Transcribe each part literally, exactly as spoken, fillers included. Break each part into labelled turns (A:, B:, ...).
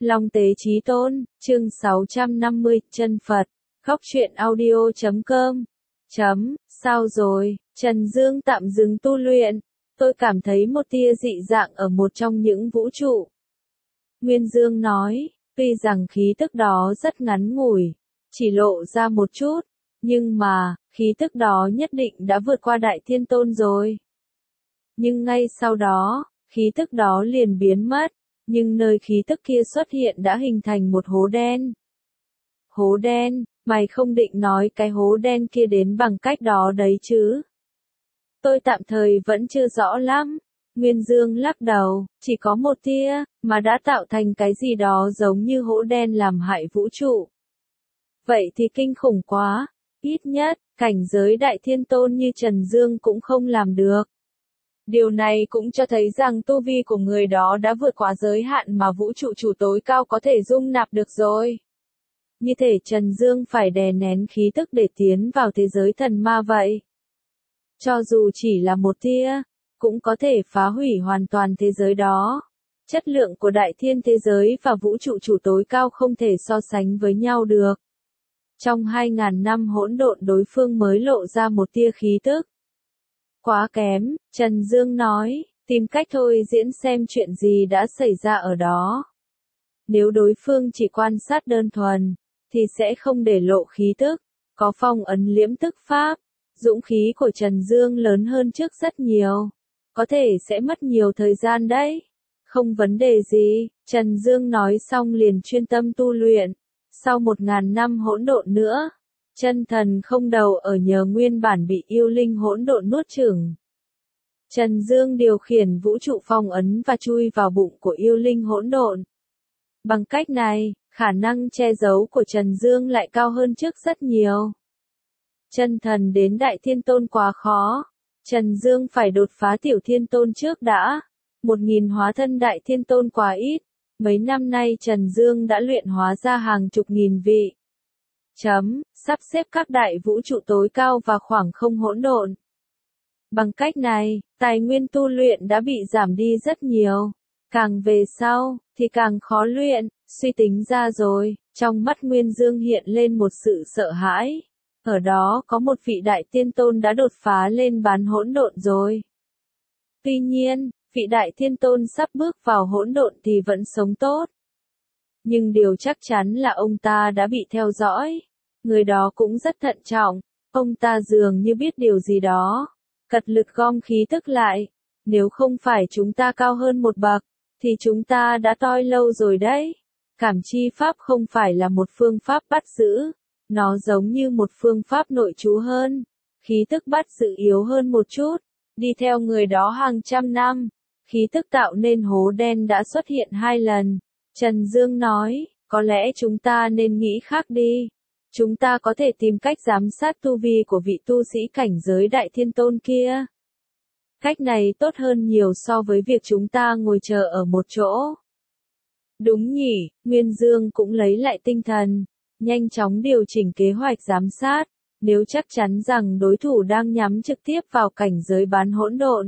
A: Long Tế Chí Tôn, chương sáu trăm năm mươi, chân Phật, khóc chuyện audio chấm com. Chấm, sao rồi, Trần Dương tạm dừng tu luyện, tôi cảm thấy một tia dị dạng ở một trong những vũ trụ. Nguyên Dương nói, tuy rằng khí tức đó rất ngắn ngủi, chỉ lộ ra một chút, nhưng mà, khí tức đó nhất định đã vượt qua Đại Thiên Tôn rồi. Nhưng ngay sau đó, khí tức đó liền biến mất, nhưng nơi khí tức kia xuất hiện đã hình thành một hố đen. Hố đen, mày không định nói cái hố đen kia đến bằng cách đó đấy chứ? Tôi tạm thời vẫn chưa rõ lắm. Nguyên Dương lắc đầu, chỉ có một tia, mà đã tạo thành cái gì đó giống như hố đen làm hại vũ trụ. Vậy thì kinh khủng quá, ít nhất, cảnh giới Đại Thiên Tôn như Trần Dương cũng không làm được. Điều này cũng cho thấy rằng tu vi của người đó đã vượt quá giới hạn mà vũ trụ chủ tối cao có thể dung nạp được rồi. Như thể Trần Dương phải đè nén khí tức để tiến vào thế giới thần ma vậy. Cho dù chỉ là một tia, cũng có thể phá hủy hoàn toàn thế giới đó. Chất lượng của đại thiên thế giới và vũ trụ chủ tối cao không thể so sánh với nhau được. Trong hai ngàn năm hỗn độn đối phương mới lộ ra một tia khí tức. Quá kém, Trần Dương nói, tìm cách thôi diễn xem chuyện gì đã xảy ra ở đó. Nếu đối phương chỉ quan sát đơn thuần, thì sẽ không để lộ khí tức, có phong ấn liễm tức pháp. Dũng khí của Trần Dương lớn hơn trước rất nhiều, có thể sẽ mất nhiều thời gian đấy. Không vấn đề gì, Trần Dương nói xong liền chuyên tâm tu luyện. Sau một ngàn năm hỗn độn nữa, chân thần không đầu ở nhờ nguyên bản bị yêu linh hỗn độn nuốt chửng. Trần Dương điều khiển vũ trụ phong ấn và chui vào bụng của yêu linh hỗn độn. Bằng cách này, khả năng che giấu của Trần Dương lại cao hơn trước rất nhiều. Chân thần đến Đại Thiên Tôn quá khó, Trần Dương phải đột phá Tiểu Thiên Tôn trước đã. Một nghìn hóa thân Đại Thiên Tôn quá ít, mấy năm nay Trần Dương đã luyện hóa ra hàng chục nghìn vị. Chấm, sắp xếp các đại vũ trụ tối cao và khoảng không hỗn độn. Bằng cách này, tài nguyên tu luyện đã bị giảm đi rất nhiều. Càng về sau, thì càng khó luyện, suy tính ra rồi, trong mắt Nguyên Dương hiện lên một sự sợ hãi. Ở đó có một vị Đại Thiên Tôn đã đột phá lên bán hỗn độn rồi. Tuy nhiên, vị Đại Thiên Tôn sắp bước vào hỗn độn thì vẫn sống tốt. Nhưng điều chắc chắn là ông ta đã bị theo dõi. Người đó cũng rất thận trọng, ông ta dường như biết điều gì đó. Cật lực gom khí tức lại. Nếu không phải chúng ta cao hơn một bậc, thì chúng ta đã toi lâu rồi đấy. Cảm chi pháp không phải là một phương pháp bắt giữ. Nó giống như một phương pháp nội trú hơn. Khí tức bắt giữ yếu hơn một chút. Đi theo người đó hàng trăm năm. Khí tức tạo nên hố đen đã xuất hiện hai lần. Trần Dương nói, có lẽ chúng ta nên nghĩ khác đi. Chúng ta có thể tìm cách giám sát tu vi của vị tu sĩ cảnh giới Đại Thiên Tôn kia. Cách này tốt hơn nhiều so với việc chúng ta ngồi chờ ở một chỗ. Đúng nhỉ, Nguyên Dương cũng lấy lại tinh thần, nhanh chóng điều chỉnh kế hoạch giám sát. Nếu chắc chắn rằng đối thủ đang nhắm trực tiếp vào cảnh giới bán hỗn độn,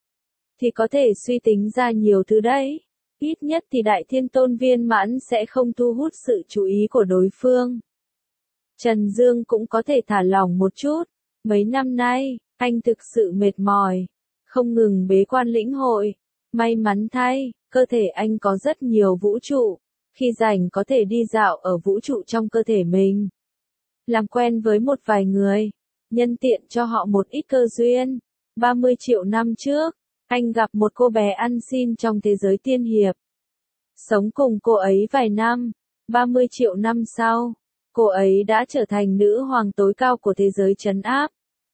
A: thì có thể suy tính ra nhiều thứ đấy. Ít nhất thì Đại Thiên Tôn viên mãn sẽ không thu hút sự chú ý của đối phương. Trần Dương cũng có thể thả lỏng một chút. Mấy năm nay, anh thực sự mệt mỏi, không ngừng bế quan lĩnh hội. May mắn thay, cơ thể anh có rất nhiều vũ trụ. Khi rảnh có thể đi dạo ở vũ trụ trong cơ thể mình. Làm quen với một vài người, nhân tiện cho họ một ít cơ duyên. ba mươi triệu năm trước, anh gặp một cô bé ăn xin trong thế giới tiên hiệp. Sống cùng cô ấy vài năm, ba mươi triệu năm sau, cô ấy đã trở thành nữ hoàng tối cao của thế giới trấn áp.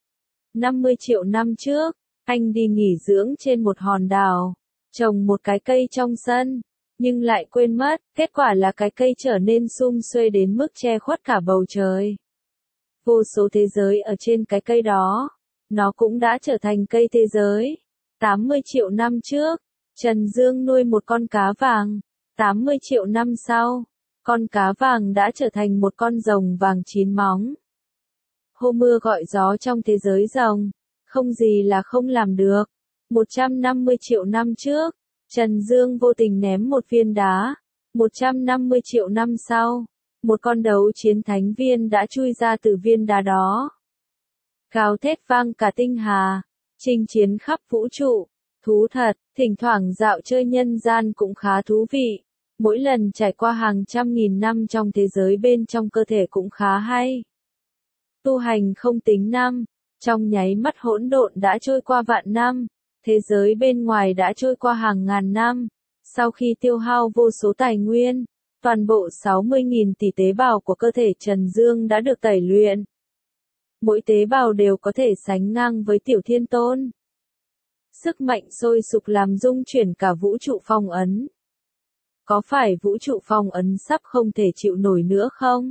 A: năm mươi triệu năm trước, anh đi nghỉ dưỡng trên một hòn đảo, trồng một cái cây trong sân, nhưng lại quên mất, kết quả là cái cây trở nên sum xuê đến mức che khuất cả bầu trời. Vô số thế giới ở trên cái cây đó, nó cũng đã trở thành cây thế giới. tám mươi triệu năm trước, Trần Dương nuôi một con cá vàng. tám mươi triệu năm sau, con cá vàng đã trở thành một con rồng vàng chín móng. Hô mưa gọi gió trong thế giới rồng, không gì là không làm được. một trăm năm mươi triệu năm trước, Trần Dương vô tình ném một viên đá. một trăm năm mươi triệu năm sau, một con đấu chiến thánh viên đã chui ra từ viên đá đó. Gào thét vang cả tinh hà, chinh chiến khắp vũ trụ, thú thật, thỉnh thoảng dạo chơi nhân gian cũng khá thú vị. Mỗi lần trải qua hàng trăm nghìn năm trong thế giới bên trong cơ thể cũng khá hay. Tu hành không tính năm, trong nháy mắt hỗn độn đã trôi qua vạn năm, thế giới bên ngoài đã trôi qua hàng ngàn năm. Sau khi tiêu hao vô số tài nguyên, toàn bộ sáu mươi nghìn tỷ tế bào của cơ thể Trần Dương đã được tẩy luyện. Mỗi tế bào đều có thể sánh ngang với Tiểu Thiên Tôn. Sức mạnh sôi sục làm rung chuyển cả vũ trụ phong ấn. Có phải vũ trụ phong ấn sắp không thể chịu nổi nữa không?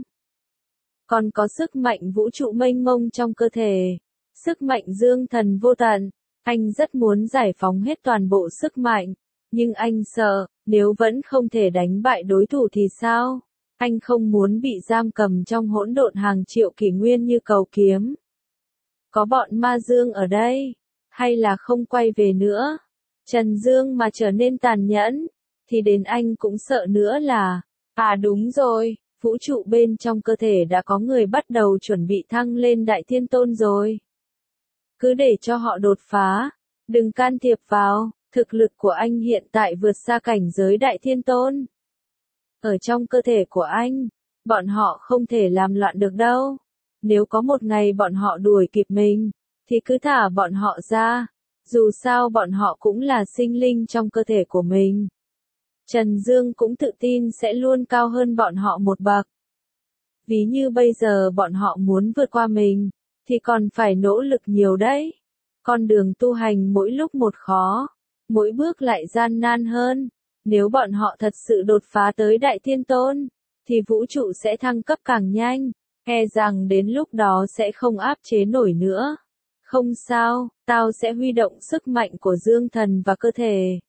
A: Còn có sức mạnh vũ trụ mênh mông trong cơ thể, sức mạnh dương thần vô tận. Anh rất muốn giải phóng hết toàn bộ sức mạnh, nhưng anh sợ, nếu vẫn không thể đánh bại đối thủ thì sao? Anh không muốn bị giam cầm trong hỗn độn hàng triệu kỷ nguyên như cầu kiếm. Có bọn ma dương ở đây, hay là không quay về nữa? Trần Dương mà trở nên tàn nhẫn, thì đến anh cũng sợ nữa là, à đúng rồi, vũ trụ bên trong cơ thể đã có người bắt đầu chuẩn bị thăng lên Đại Thiên Tôn rồi. Cứ để cho họ đột phá, đừng can thiệp vào, thực lực của anh hiện tại vượt xa cảnh giới Đại Thiên Tôn. Ở trong cơ thể của anh, bọn họ không thể làm loạn được đâu. Nếu có một ngày bọn họ đuổi kịp mình, thì cứ thả bọn họ ra, dù sao bọn họ cũng là sinh linh trong cơ thể của mình. Trần Dương cũng tự tin sẽ luôn cao hơn bọn họ một bậc. Ví như bây giờ bọn họ muốn vượt qua mình, thì còn phải nỗ lực nhiều đấy. Con đường tu hành mỗi lúc một khó, mỗi bước lại gian nan hơn. Nếu bọn họ thật sự đột phá tới Đại Thiên Tôn, thì vũ trụ sẽ thăng cấp càng nhanh, e rằng đến lúc đó sẽ không áp chế nổi nữa. Không sao, tao sẽ huy động sức mạnh của dương thần và cơ thể.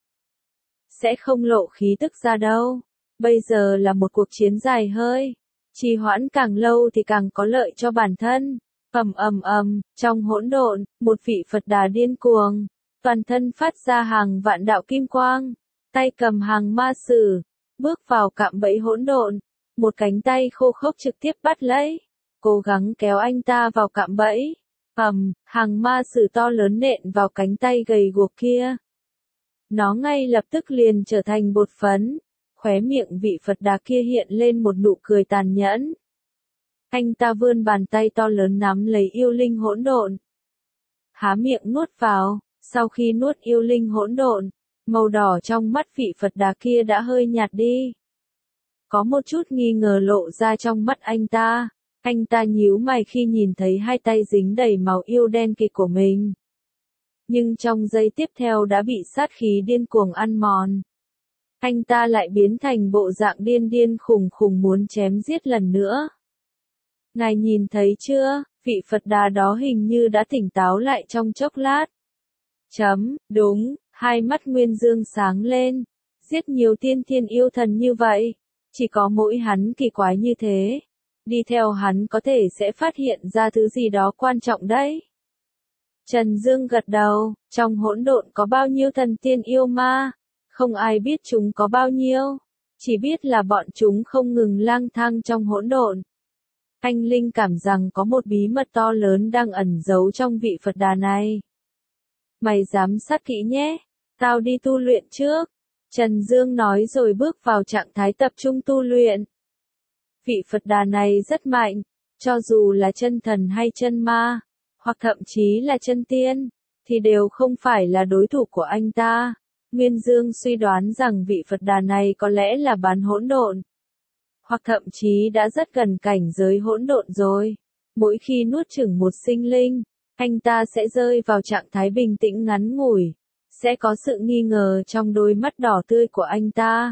A: Sẽ không lộ khí tức ra đâu. Bây giờ là một cuộc chiến dài hơi. Trì hoãn càng lâu thì càng có lợi cho bản thân. Ầm ầm ầm, trong hỗn độn, một vị Phật Đà điên cuồng, toàn thân phát ra hàng vạn đạo kim quang, tay cầm hàng ma sử, bước vào cạm bẫy hỗn độn, một cánh tay khô khốc trực tiếp bắt lấy, cố gắng kéo anh ta vào cạm bẫy. Ầm, hàng ma sử to lớn nện vào cánh tay gầy guộc kia. Nó ngay lập tức liền trở thành bột phấn, khóe miệng vị Phật Đà kia hiện lên một nụ cười tàn nhẫn. Anh ta vươn bàn tay to lớn nắm lấy yêu linh hỗn độn. Há miệng nuốt vào, sau khi nuốt yêu linh hỗn độn, màu đỏ trong mắt vị Phật Đà kia đã hơi nhạt đi. Có một chút nghi ngờ lộ ra trong mắt anh ta. Anh ta nhíu mày khi nhìn thấy hai tay dính đầy màu yêu đen kịt của mình. Nhưng trong giây tiếp theo đã bị sát khí điên cuồng ăn mòn. Anh ta lại biến thành bộ dạng điên điên khùng khùng muốn chém giết lần nữa. Ngài nhìn thấy chưa, vị Phật Đà đó hình như đã tỉnh táo lại trong chốc lát. Chấm, đúng, hai mắt Nguyên Dương sáng lên. Giết nhiều tiên thiên yêu thần như vậy, chỉ có mỗi hắn kỳ quái như thế. Đi theo hắn có thể sẽ phát hiện ra thứ gì đó quan trọng đấy. Trần Dương gật đầu, trong hỗn độn có bao nhiêu thần tiên yêu ma, không ai biết chúng có bao nhiêu, chỉ biết là bọn chúng không ngừng lang thang trong hỗn độn. Anh linh cảm rằng có một bí mật to lớn đang ẩn giấu trong vị Phật Đà này. Mày giám sát kỹ nhé, tao đi tu luyện trước. Trần Dương nói rồi bước vào trạng thái tập trung tu luyện. Vị Phật Đà này rất mạnh, cho dù là chân thần hay chân ma, hoặc thậm chí là chân tiên, thì đều không phải là đối thủ của anh ta. Nguyên Dương suy đoán rằng vị Phật Đà này có lẽ là bán hỗn độn, hoặc thậm chí đã rất gần cảnh giới hỗn độn rồi. Mỗi khi nuốt chửng một sinh linh, anh ta sẽ rơi vào trạng thái bình tĩnh ngắn ngủi, sẽ có sự nghi ngờ trong đôi mắt đỏ tươi của anh ta.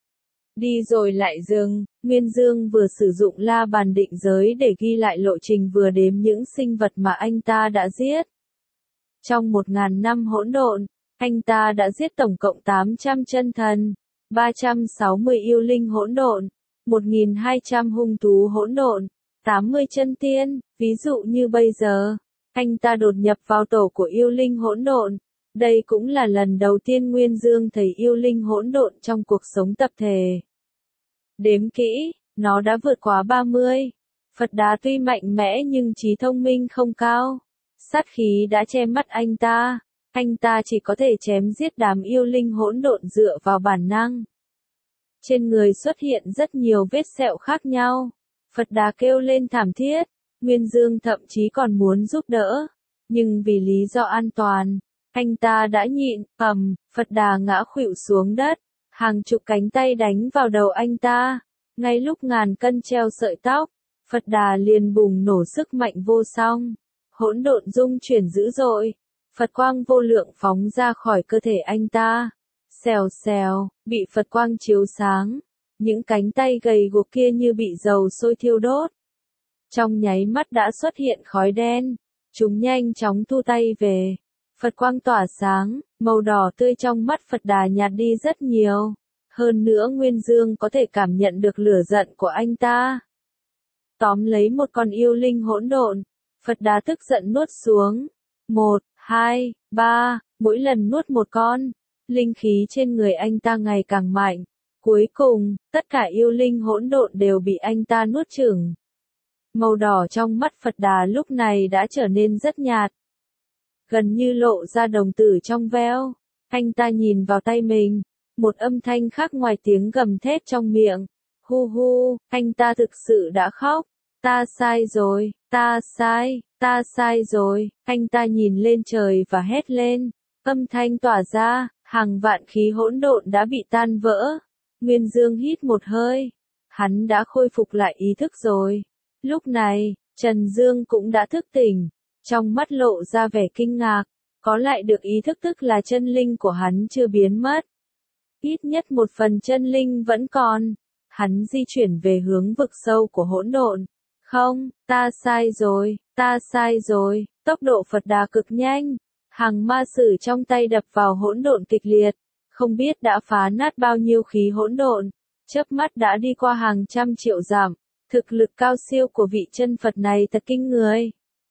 A: Đi rồi lại dừng, Nguyên Dương vừa sử dụng la bàn định giới để ghi lại lộ trình vừa đếm những sinh vật mà anh ta đã giết. Trong một ngàn năm hỗn độn, anh ta đã giết tổng cộng tám trăm chân thần, ba trăm sáu mươi yêu linh hỗn độn, một nghìn hai trăm hung thú hỗn độn, tám mươi chân tiên. Ví dụ như bây giờ, anh ta đột nhập vào tổ của yêu linh hỗn độn. Đây cũng là lần đầu tiên Nguyên Dương thấy yêu linh hỗn độn trong cuộc sống tập thể. Đếm kỹ, nó đã vượt quá ba mươi. Phật Đà tuy mạnh mẽ nhưng trí thông minh không cao. Sát khí đã che mắt anh ta. Anh ta chỉ có thể chém giết đám yêu linh hỗn độn dựa vào bản năng. Trên người xuất hiện rất nhiều vết sẹo khác nhau. Phật Đà kêu lên thảm thiết. Nguyên Dương thậm chí còn muốn giúp đỡ. Nhưng vì lý do an toàn, anh ta đã nhịn, ầm, Phật Đà ngã khuỵu xuống đất. Hàng chục cánh tay đánh vào đầu anh ta. Ngay lúc ngàn cân treo sợi tóc, Phật Đà liền bùng nổ sức mạnh vô song. Hỗn độn dung chuyển dữ dội. Phật quang vô lượng phóng ra khỏi cơ thể anh ta. Xèo xèo, bị Phật quang chiếu sáng. Những cánh tay gầy guộc kia như bị dầu sôi thiêu đốt. Trong nháy mắt đã xuất hiện khói đen. Chúng nhanh chóng thu tay về. Phật quang tỏa sáng, màu đỏ tươi trong mắt Phật Đà nhạt đi rất nhiều. Hơn nữa Nguyên Dương có thể cảm nhận được lửa giận của anh ta. Tóm lấy một con yêu linh hỗn độn. Phật Đà tức giận nuốt xuống. Một, hai, ba, mỗi lần nuốt một con. Linh khí trên người anh ta ngày càng mạnh. Cuối cùng, tất cả yêu linh hỗn độn đều bị anh ta nuốt chửng. Màu đỏ trong mắt Phật Đà lúc này đã trở nên rất nhạt. Gần như lộ ra đồng tử trong veo. Anh ta nhìn vào tay mình. Một âm thanh khác ngoài tiếng gầm thét trong miệng. Hu hu, anh ta thực sự đã khóc. Ta sai rồi, ta sai, ta sai rồi. Anh ta nhìn lên trời và hét lên. Âm thanh tỏa ra, hàng vạn khí hỗn độn đã bị tan vỡ. Nguyên Dương hít một hơi. Hắn đã khôi phục lại ý thức rồi. Lúc này, Trần Dương cũng đã thức tỉnh. Trong mắt lộ ra vẻ kinh ngạc. Có lại được ý thức tức là chân linh của hắn chưa biến mất. Ít nhất một phần chân linh vẫn còn. Hắn di chuyển về hướng vực sâu của hỗn độn. Không, ta sai rồi, ta sai rồi. Tốc độ Phật Đà cực nhanh. Hàng ma sử trong tay đập vào hỗn độn kịch liệt. Không biết đã phá nát bao nhiêu khí hỗn độn. Chớp mắt đã đi qua hàng trăm triệu dặm. Thực lực cao siêu của vị chân Phật này thật kinh người.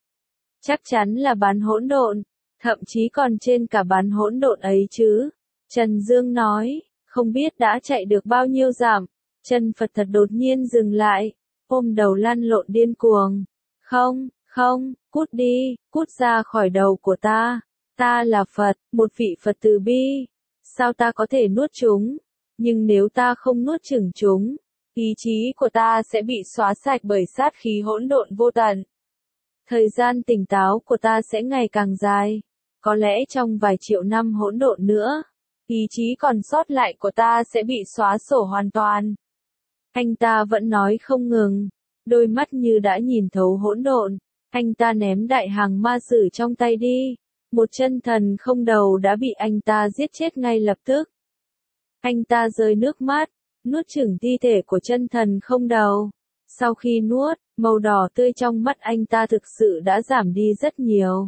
A: Chắc chắn là bán hỗn độn. Thậm chí còn trên cả bán hỗn độn ấy chứ. Trần Dương nói, không biết đã chạy được bao nhiêu dặm. Chân Phật thật đột nhiên dừng lại. Ôm đầu lăn lộn điên cuồng. Không, không, cút đi, cút ra khỏi đầu của ta. Ta là Phật, một vị Phật từ bi. Sao ta có thể nuốt chúng? Nhưng nếu ta không nuốt chửng chúng, ý chí của ta sẽ bị xóa sạch bởi sát khí hỗn độn vô tận. Thời gian tỉnh táo của ta sẽ ngày càng dài. Có lẽ trong vài triệu năm hỗn độn nữa, ý chí còn sót lại của ta sẽ bị xóa sổ hoàn toàn. Anh ta vẫn nói không ngừng, đôi mắt như đã nhìn thấu hỗn độn. Anh ta ném đại hàng ma sử trong tay đi. Một chân thần không đầu đã bị anh ta giết chết ngay lập tức. Anh ta rơi nước mắt, nuốt chửng thi thể của chân thần không đầu. Sau khi nuốt, màu đỏ tươi trong mắt anh ta thực sự đã giảm đi rất nhiều.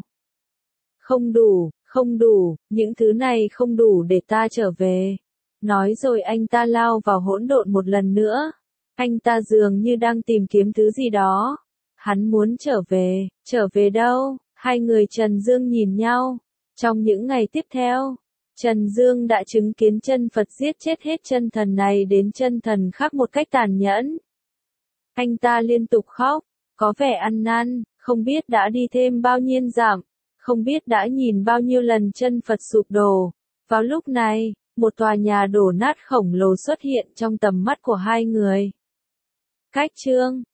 A: Không đủ, không đủ, những thứ này không đủ để ta trở về. Nói rồi anh ta lao vào hỗn độn một lần nữa. Anh ta dường như đang tìm kiếm thứ gì đó. Hắn muốn trở về, trở về đâu? Hai người Trần Dương nhìn nhau. Trong những ngày tiếp theo, Trần Dương đã chứng kiến chân Phật giết chết hết chân thần này đến chân thần khác một cách tàn nhẫn. Anh ta liên tục khóc, có vẻ ăn năn, không biết đã đi thêm bao nhiêu dặm, không biết đã nhìn bao nhiêu lần chân Phật sụp đổ. Vào lúc này, một tòa nhà đổ nát khổng lồ xuất hiện trong tầm mắt của hai người. Cách chương